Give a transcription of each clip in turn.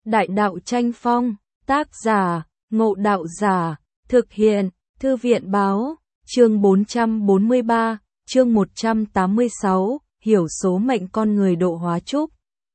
Đại đạo tranh phong, tác giả, Ngộ Đạo Giả, thực hiện, Thư viện báo, chương 443, chương 186, hiểu số mệnh con người độ hóa trúc.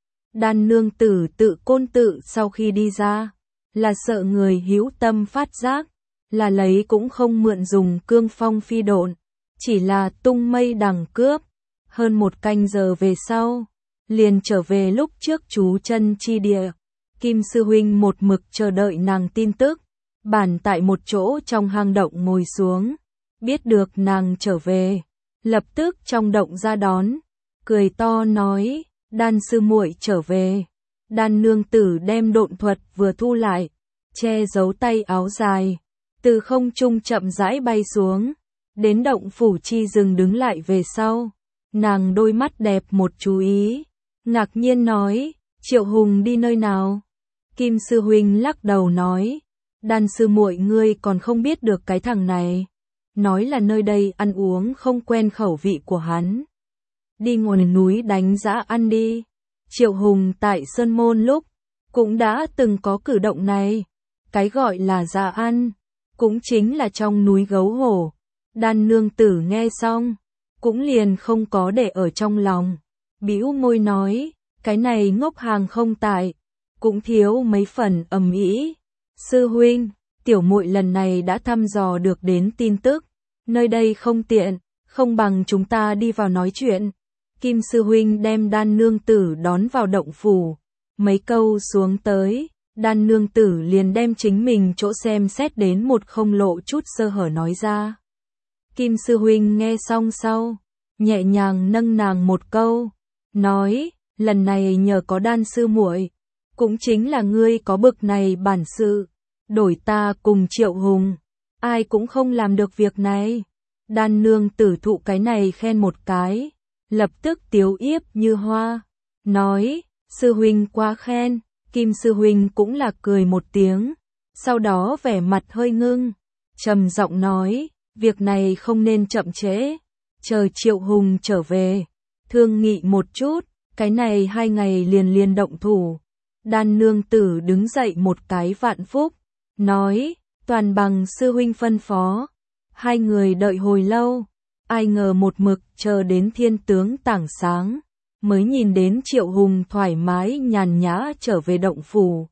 Đan nương tử tự côn tự sau khi đi ra, là sợ người hữu tâm phát giác, là lấy cũng không mượn dùng cương phong phi độn, chỉ là tung mây đằng cướp. Hơn một canh giờ về sau, liền trở về lúc trước trú chân chi địa. Kim sư huynh một mực chờ đợi nàng tin tức, bản tại một chỗ trong hang động ngồi xuống, biết được nàng trở về, lập tức trong động ra đón, cười to nói, Đan sư muội trở về. Đan nương tử đem độn thuật vừa thu lại, che giấu tay áo dài, từ không trung chậm rãi bay xuống, đến động phủ chi dừng đứng lại về sau, nàng đôi mắt đẹp một chú ý, ngạc nhiên nói, Triệu Hùng đi nơi nào? Kim sư huynh lắc đầu nói, Đan sư muội ngươi còn không biết được cái thằng này, nói là nơi đây ăn uống không quen khẩu vị của hắn. Đi ngồi núi đánh dã ăn đi. Triệu Hùng tại Sơn Môn lúc cũng đã từng có cử động này, cái gọi là dã ăn cũng chính là trong núi gấu hổ. Đan nương tử nghe xong cũng liền không có để ở trong lòng, bĩu môi nói, cái này ngốc hàng không tại, cũng thiếu mấy phần ầm ĩ. Sư huynh, tiểu muội lần này đã thăm dò được đến tin tức, nơi đây không tiện, không bằng chúng ta đi vào nói chuyện. Kim sư huynh đem Đan nương tử đón vào động phủ, mấy câu xuống tới, Đan nương tử liền đem chính mình chỗ xem xét đến một không lộ chút sơ hở nói ra. Kim sư huynh nghe xong sau, nhẹ nhàng nâng nàng một câu, nói, lần này nhờ có Đan sư muội, cũng chính là ngươi có bực này bản sự, đổi ta cùng Triệu Hùng, ai cũng không làm được việc này. Đan nương tử thụ cái này khen một cái, lập tức tiếu yếp như hoa, nói, sư huynh quá khen. Kim sư huynh cũng là cười một tiếng, sau đó vẻ mặt hơi ngưng, trầm giọng nói, việc này không nên chậm trễ, chờ Triệu Hùng trở về, thương nghị một chút, cái này 2 ngày liền động thủ. Đan nương tử đứng dậy một cái vạn phúc, nói, toàn bằng sư huynh phân phó. Hai người đợi hồi lâu, ai ngờ một mực chờ đến thiên tướng tảng sáng, mới nhìn đến Triệu Hùng thoải mái nhàn nhã trở về động phủ.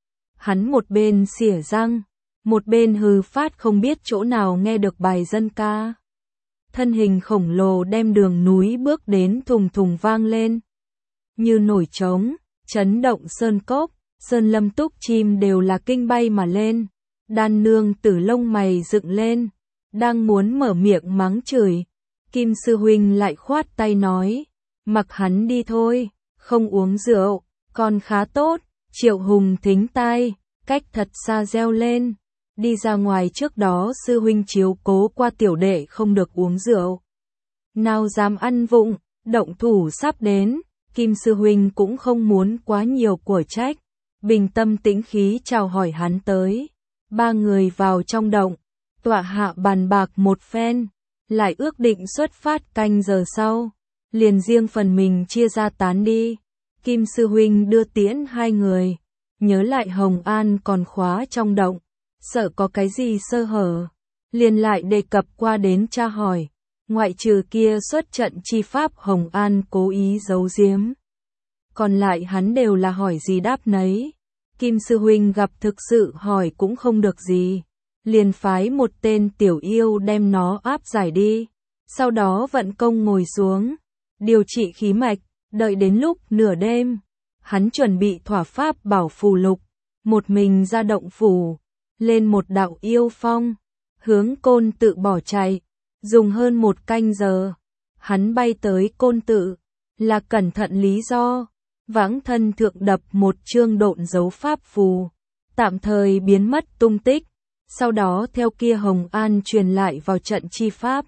Hắn một bên xỉa răng, một bên hừ phát không biết chỗ nào nghe được bài dân ca. Thân hình khổng lồ đem đường núi bước đến thùng thùng vang lên. Như nổi trống, chấn động sơn cốc, sơn lâm túc chim đều là kinh bay mà lên. Đan nương tử lông mày dựng lên, đang muốn mở miệng mắng chửi. Kim sư huynh lại khoát tay nói, mặc hắn đi thôi, không uống rượu, còn khá tốt. Triệu Hùng thính tai, cách thật xa reo lên, đi ra ngoài trước đó sư huynh chiếu cố qua tiểu đệ không được uống rượu. Nào dám ăn vụng, động thủ sắp đến, Kim sư huynh cũng không muốn quá nhiều của trách, bình tâm tĩnh khí chào hỏi hắn tới. 3 người vào trong động, tọa hạ bàn bạc một phen, lại ước định xuất phát canh giờ sau, liền riêng phần mình chia ra tán đi. Kim sư huynh đưa tiễn 2 người, nhớ lại Hồng An còn khóa trong động, sợ có cái gì sơ hở, liền lại đề cập qua đến tra hỏi, ngoại trừ kia xuất trận chi pháp Hồng An cố ý giấu giếm, còn lại hắn đều là hỏi gì đáp nấy. Kim sư huynh gặp thực sự hỏi cũng không được gì, liền phái một tên tiểu yêu đem nó áp giải đi, sau đó vận công ngồi xuống, điều trị khí mạch, đợi đến lúc nửa đêm, hắn chuẩn bị thỏa pháp bảo phù lục, một mình ra động phủ, lên một đạo yêu phong, hướng Côn Tự bỏ chạy, dùng hơn 1 canh giờ, hắn bay tới Côn Tự, là cẩn thận lý do. Vãng thân thượng đập một chương độn dấu pháp phù, tạm thời biến mất tung tích, sau đó theo kia Hồng An truyền lại vào trận chi pháp.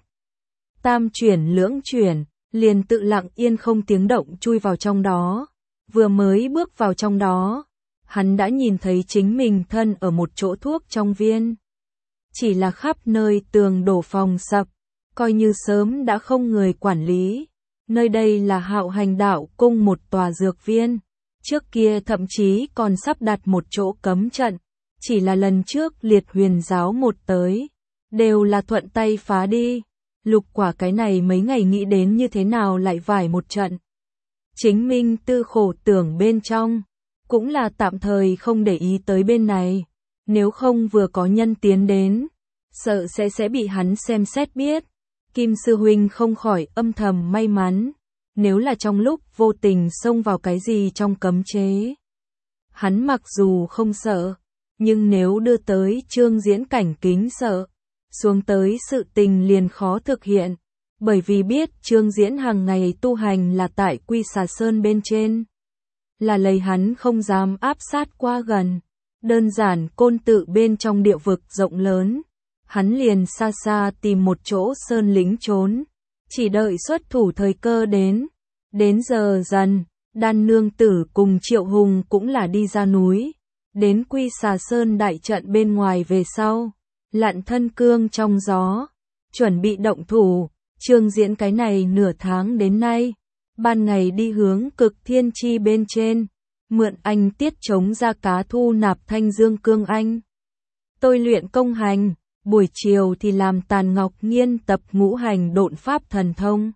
Tam chuyển lưỡng chuyển, liền tự lặng yên không tiếng động chui vào trong đó. Vừa mới bước vào trong đó, hắn đã nhìn thấy chính mình thân ở một chỗ thuốc trong viên. Chỉ là khắp nơi tường đổ phòng sập, coi như sớm đã không người quản lý. Nơi đây là Hạo Hành Đạo Cung một tòa dược viên, Trước kia thậm chí còn sắp đặt một chỗ cấm trận, chỉ là lần trước Liệt Huyền giáo một tới, đều là thuận tay phá đi. Lục Quả cái này mấy ngày nghĩ đến như thế nào lại vải một trận. Chính Minh Tư khổ tưởng bên trong, cũng là tạm thời không để ý tới bên này, nếu không vừa có nhân tiến đến, sợ sẽ bị hắn xem xét biết. Kim sư huynh không khỏi âm thầm may mắn, nếu là trong lúc vô tình xông vào cái gì trong cấm chế. Hắn mặc dù không sợ, nhưng nếu đưa tới Trương Diễn cảnh kính sợ, xuống tới sự tình liền khó thực hiện, bởi vì biết Trương Diễn hàng ngày tu hành là tại Quy Xà Sơn bên trên, là lấy hắn không dám áp sát qua gần, đơn giản Côn Tự bên trong địa vực rộng lớn, hắn liền xa xa tìm một chỗ sơn lĩnh trốn, chỉ đợi xuất thủ thời cơ đến. Đến giờ dần, Đan nương tử cùng Triệu Hùng cũng là đi ra núi, đến Quy Xà Sơn đại trận bên ngoài về sau, lặn thân cương trong gió, chuẩn bị động thủ. Trương Diễn cái này nửa tháng đến nay, ban ngày đi hướng Cực Thiên Chi bên trên, mượn anh tiết chống ra cá thu nạp thanh dương cương anh. Tôi luyện công hành, buổi chiều thì làm Tàn Ngọc Nghiên tập ngũ hành độn pháp thần thông.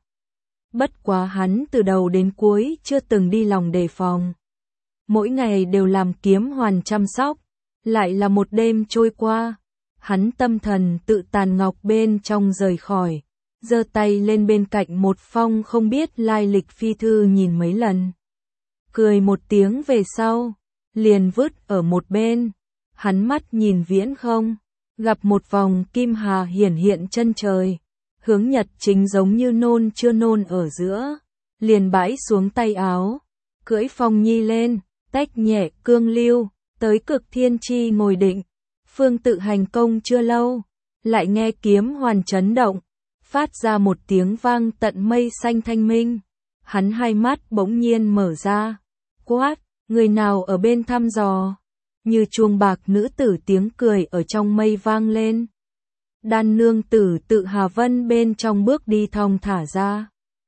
Bất quá hắn từ đầu đến cuối chưa từng đi lòng đề phòng. Mỗi ngày đều làm kiếm hoàn chăm sóc, lại là một đêm trôi qua, hắn tâm thần tự Tàn Ngọc bên trong rời khỏi, giơ tay lên bên cạnh một phong không biết lai lịch phi thư nhìn mấy lần. Cười một tiếng về sau, liền vứt ở một bên, hắn mắt nhìn viễn không, gặp một vòng kim hà hiển hiện chân trời, hướng nhật chính giống như nôn chưa nôn ở giữa, liền bãi xuống tay áo, cưỡi phong nhi lên, tách nhẹ cương lưu, tới Cực Thiên Chi ngồi định. Phương Tự hành công chưa lâu, lại nghe kiếm hoàn chấn động, phát ra một tiếng vang tận mây xanh thanh minh. Hắn hai mắt bỗng nhiên mở ra, quát, người nào ở bên thăm dò? Như chuông bạc nữ tử tiếng cười ở trong mây vang lên. Đan nương tử tự Hà Vân bên trong bước đi thong thả ra.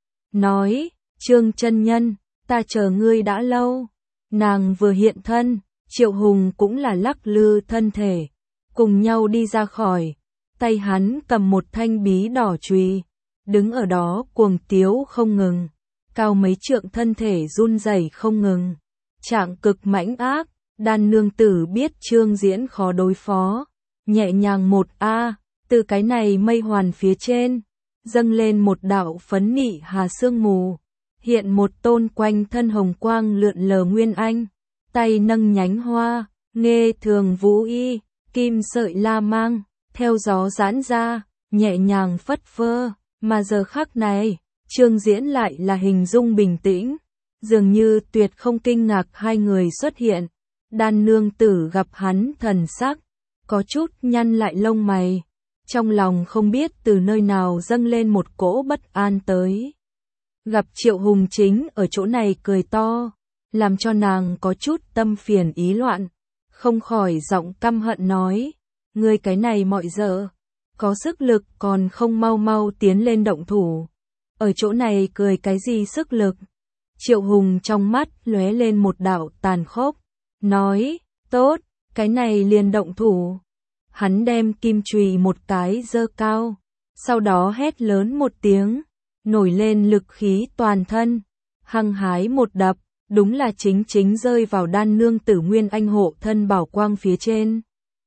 Nói, Trương chân nhân, ta chờ ngươi đã lâu. Nàng vừa hiện thân, Triệu Hùng cũng là lắc lư thân thể, cùng nhau đi ra khỏi. Tay hắn cầm một thanh bí đỏ chùy, đứng ở đó cuồng tiếu không ngừng, cao mấy trượng thân thể run rẩy không ngừng, trạng cực mãnh ác. Đan nương tử biết Trương Diễn khó đối phó, nhẹ nhàng một từ cái này mây hoàn phía trên, dâng lên một đạo phấn nị hà sương mù, hiện một tôn quanh thân hồng quang lượn lờ nguyên anh, tay nâng nhánh hoa, nghê thường vũ y, kim sợi la mang, theo gió giãn ra, nhẹ nhàng phất phơ, mà giờ khắc này, Trương Diễn lại là hình dung bình tĩnh, dường như tuyệt không kinh ngạc hai người xuất hiện. Đan nương tử gặp hắn thần sắc, có chút nhăn lại lông mày, trong lòng không biết từ nơi nào dâng lên một cỗ bất an tới. Gặp Triệu Hùng chính ở chỗ này cười to, làm cho nàng có chút tâm phiền ý loạn, không khỏi giọng căm hận nói, ngươi cái này mọi giờ, có sức lực còn không mau mau tiến lên động thủ, ở chỗ này cười cái gì sức lực. Triệu Hùng trong mắt lóe lên một đạo tàn khốc, nói, tốt, cái này liền động thủ. Hắn đem kim chùy một cái giơ cao, sau đó hét lớn một tiếng, nổi lên lực khí toàn thân, hăng hái một đập, đúng là chính rơi vào đan nương tử nguyên anh hộ thân bảo quang phía trên.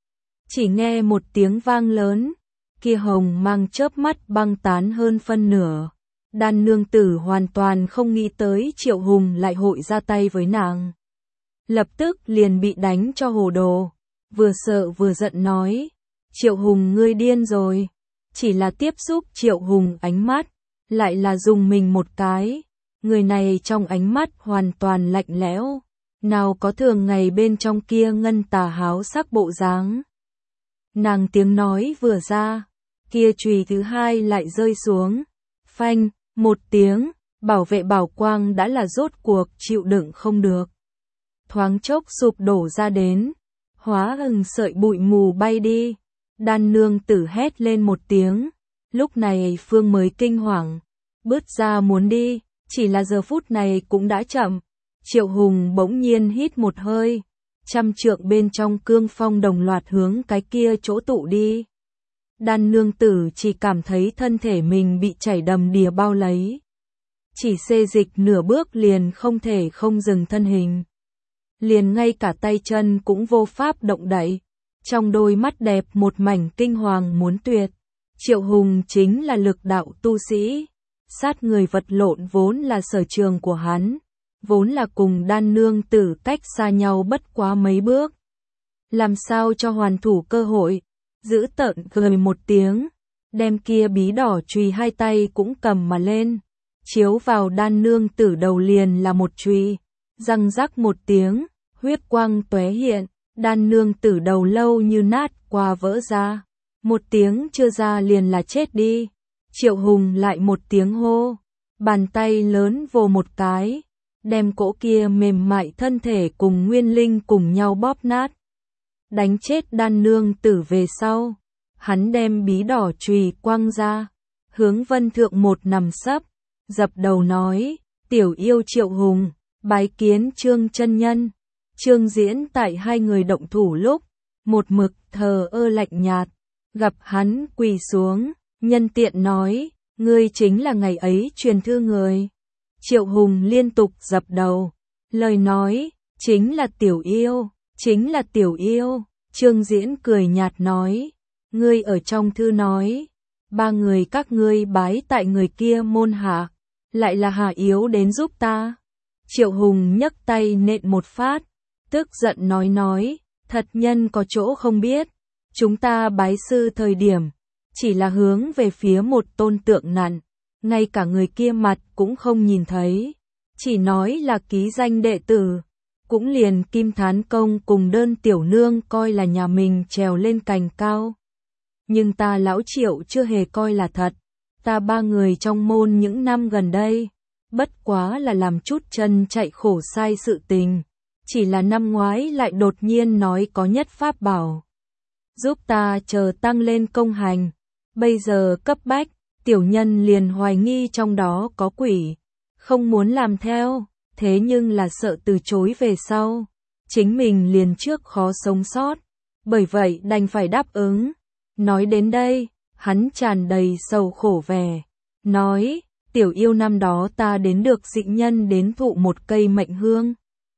Chỉ nghe một tiếng vang lớn, kia hồng mang chớp mắt băng tán hơn phân nửa. Đan nương tử hoàn toàn không nghĩ tới Triệu Hùng lại hội ra tay với nàng. Lập tức liền bị đánh cho hồ đồ, vừa sợ vừa giận nói, Triệu Hùng ngươi điên rồi. Chỉ là tiếp xúc Triệu Hùng ánh mắt, lại là dùng mình một cái, người này trong ánh mắt hoàn toàn lạnh lẽo, nào có thường ngày bên trong kia ngân tà háo sắc bộ dáng. Nàng tiếng nói vừa ra, kia chùy thứ hai lại rơi xuống, phanh, một tiếng, bảo vệ bảo quang đã là rốt cuộc chịu đựng không được. Thoáng chốc sụp đổ ra đến, hóa thành sợi bụi mù bay đi. Đan nương tử hét lên một tiếng, lúc này Phương mới kinh hoàng, bước ra muốn đi, chỉ là giờ phút này cũng đã chậm. Triệu Hùng bỗng nhiên hít một hơi, 100 trượng bên trong cương phong đồng loạt hướng cái kia chỗ tụ đi. Đan nương tử chỉ cảm thấy thân thể mình bị chảy đầm đìa bao lấy. Chỉ xê dịch nửa bước liền không thể không dừng thân hình. Liền ngay cả tay chân cũng vô pháp động đậy. Trong đôi mắt đẹp một mảnh kinh hoàng muốn tuyệt. Triệu Hùng chính là lực đạo tu sĩ. Sát người vật lộn vốn là sở trường của hắn. Vốn là cùng đan nương tử cách xa nhau bất quá mấy bước. Làm sao cho hoàn thủ cơ hội. Giữ tợn cười một tiếng. Đem kia bí đỏ chùy hai tay cũng cầm mà lên. Chiếu vào đan nương tử đầu liền là một chùy. Răng rắc một tiếng. Huyết quang tóe hiện. Đan nương tử đầu lâu như nát qua vỡ ra. Một tiếng chưa ra liền là chết đi. Triệu Hùng lại một tiếng hô. Bàn tay lớn vồ một cái. Đem cỗ kia mềm mại thân thể cùng nguyên linh cùng nhau bóp nát. Đánh chết đan nương tử về sau. Hắn đem bí đỏ chùy quăng ra. Hướng Vân Thượng một nằm sấp. Dập đầu nói. Tiểu yêu Triệu Hùng. Bái kiến Trương chân nhân. Trương Diễn tại hai người động thủ lúc. Một mực thờ ơ lạnh nhạt. Gặp hắn quỳ xuống. Nhân tiện nói. Ngươi chính là ngày ấy truyền thư người. Triệu Hùng liên tục dập đầu. Lời nói. Chính là tiểu yêu. Chính là tiểu yêu. Trương Diễn cười nhạt nói. Ngươi ở trong thư nói. Ba người các ngươi bái tại người kia môn hạ. Lại là hạ yếu đến giúp ta. Triệu Hùng nhấc tay nện một phát. Tức giận nói. Thật nhân có chỗ không biết. Chúng ta bái sư thời điểm. Chỉ là hướng về phía một tôn tượng nặn. Ngay cả người kia mặt cũng không nhìn thấy. Chỉ nói là ký danh đệ tử. Cũng liền Kim Thán Công cùng Đơn tiểu nương coi là nhà mình trèo lên cành cao. Nhưng ta lão Triệu chưa hề coi là thật. Ta ba người trong môn những năm gần đây. Bất quá là làm chút chân chạy khổ sai sự tình. Chỉ là năm ngoái lại đột nhiên nói có nhất pháp bảo. Giúp ta chờ tăng lên công hành. Bây giờ cấp bách. Tiểu nhân liền hoài nghi trong đó có quỷ. Không muốn làm theo. Thế nhưng là sợ từ chối về sau. Chính mình liền trước khó sống sót. Bởi vậy đành phải đáp ứng. Nói đến đây. Hắn tràn đầy sầu khổ vẻ. Nói. Tiểu yêu năm đó ta đến được dị nhân đến thụ một cây mệnh hương.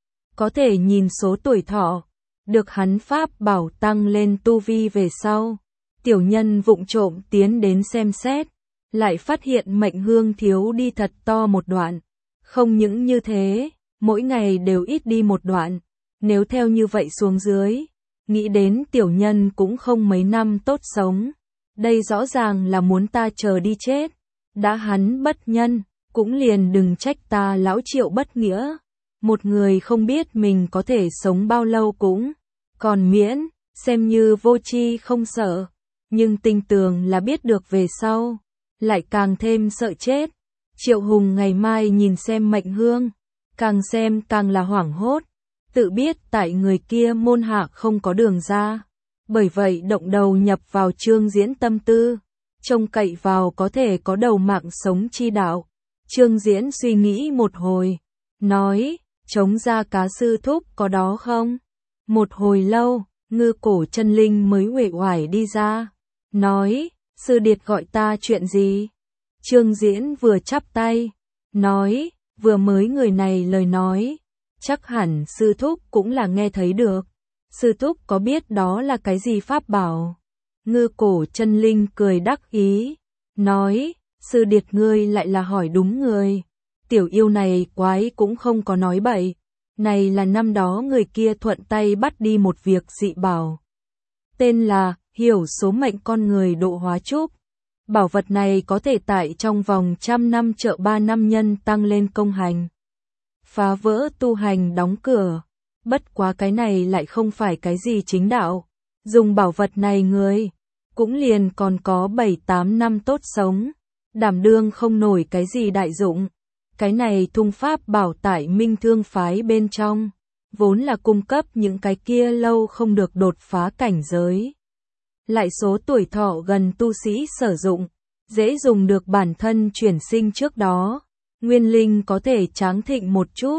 Có thể nhìn số tuổi thọ. Được hắn pháp bảo tăng lên tu vi về sau. Tiểu nhân vụng trộm tiến đến xem xét. Lại phát hiện mệnh hương thiếu đi thật to một đoạn. Không những như thế, mỗi ngày đều ít đi một đoạn. Nếu theo như vậy xuống dưới, nghĩ đến tiểu nhân cũng không mấy năm tốt sống. Đây rõ ràng là muốn ta chờ đi chết. Đã hắn bất nhân, cũng liền đừng trách ta lão Triệu bất nghĩa. Một người không biết mình có thể sống bao lâu cũng còn miễn, xem như vô tri không sợ. Nhưng tinh tường là biết được về sau. Lại càng thêm sợ chết. Triệu Hùng ngày mai nhìn xem mệnh hương. Càng xem càng là hoảng hốt. Tự biết tại người kia môn hạ không có đường ra. Bởi vậy động đầu nhập vào Trương Diễn tâm tư. Trông cậy vào có thể có đầu mạng sống chi đạo. Trương Diễn suy nghĩ một hồi. Nói, chống ra cá sư thúc có đó không? Một hồi lâu, Ngư Cổ Chân Linh mới uể oải đi ra. Nói, sư điệt gọi ta chuyện gì? Trương Diễn vừa chắp tay. Nói, vừa mới người này lời nói. Chắc hẳn sư thúc cũng là nghe thấy được. Sư thúc có biết đó là cái gì pháp bảo? Ngư Cổ Chân Linh cười đắc ý. Nói, sư điệt ngươi lại là hỏi đúng người. Tiểu yêu này quái cũng không có nói bậy. Này là năm đó người kia thuận tay bắt đi một việc dị bảo. Tên là hiểu số mệnh con người độ hóa trúc. Bảo vật này có thể tại trong vòng 100 năm trợ 3 năm nhân tăng lên công hành. Phá vỡ tu hành đóng cửa. Bất quá cái này lại không phải cái gì chính đạo. Dùng bảo vật này người cũng liền còn có 7-8 năm tốt sống. Đảm đương không nổi cái gì đại dụng. Cái này thung pháp bảo tại Minh Thương phái bên trong. Vốn là cung cấp những cái kia lâu không được đột phá cảnh giới. Lại số tuổi thọ gần tu sĩ sử dụng. Dễ dùng được bản thân chuyển sinh trước đó. Nguyên linh có thể tráng thịnh một chút.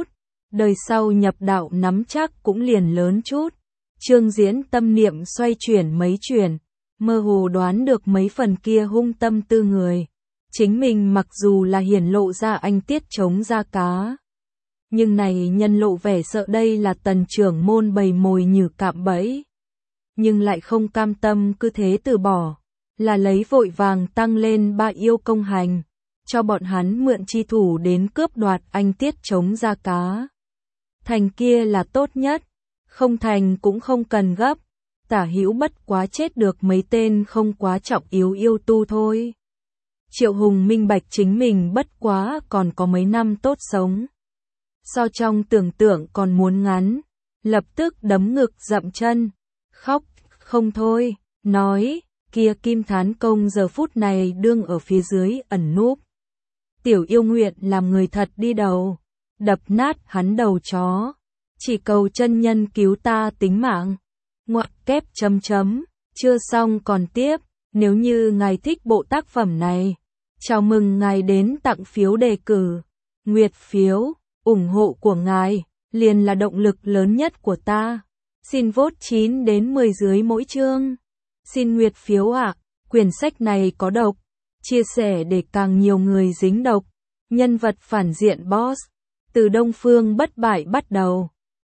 đời sau nhập đạo nắm chắc cũng liền lớn chút. Trương Diễn tâm niệm xoay chuyển mấy chuyển, mơ hồ đoán được mấy phần kia hung tâm tư người. Chính mình mặc dù là hiển lộ ra anh tiết chống ra cá, nhưng này nhân lộ vẻ sợ đây là Tần trưởng môn bày mồi nhử cạm bẫy, nhưng lại không cam tâm cứ thế từ bỏ, là lấy vội vàng tăng lên 3 yêu công hành, cho bọn hắn mượn chi thủ đến cướp đoạt anh tiết chống ra cá. Thành kia là tốt nhất, không thành cũng không cần gấp, tả hữu bất quá chết được mấy tên không quá trọng yếu yêu tu thôi. Triệu Hùng minh bạch chính mình bất quá còn có mấy năm tốt sống. So trong tưởng tượng còn muốn ngắn, lập tức đấm ngực dậm chân, khóc không thôi, nói, kia Kim Thán Công giờ phút này đương ở phía dưới ẩn núp. Tiểu yêu nguyện làm người thật đi đầu, đập nát hắn đầu chó, chỉ cầu chân nhân cứu ta tính mạng. Ngoặc kép chấm chấm, chưa xong còn tiếp, nếu như ngài thích bộ tác phẩm này, chào mừng ngài đến tặng phiếu đề cử, nguyệt phiếu, ủng hộ của ngài, liền là động lực lớn nhất của ta. Xin vote 9 đến 10 dưới mỗi chương. Xin nguyệt phiếu ạ, quyển sách này có độc, chia sẻ để càng nhiều người dính độc. Nhân vật phản diện boss, từ Đông Phương bất bại bắt đầu.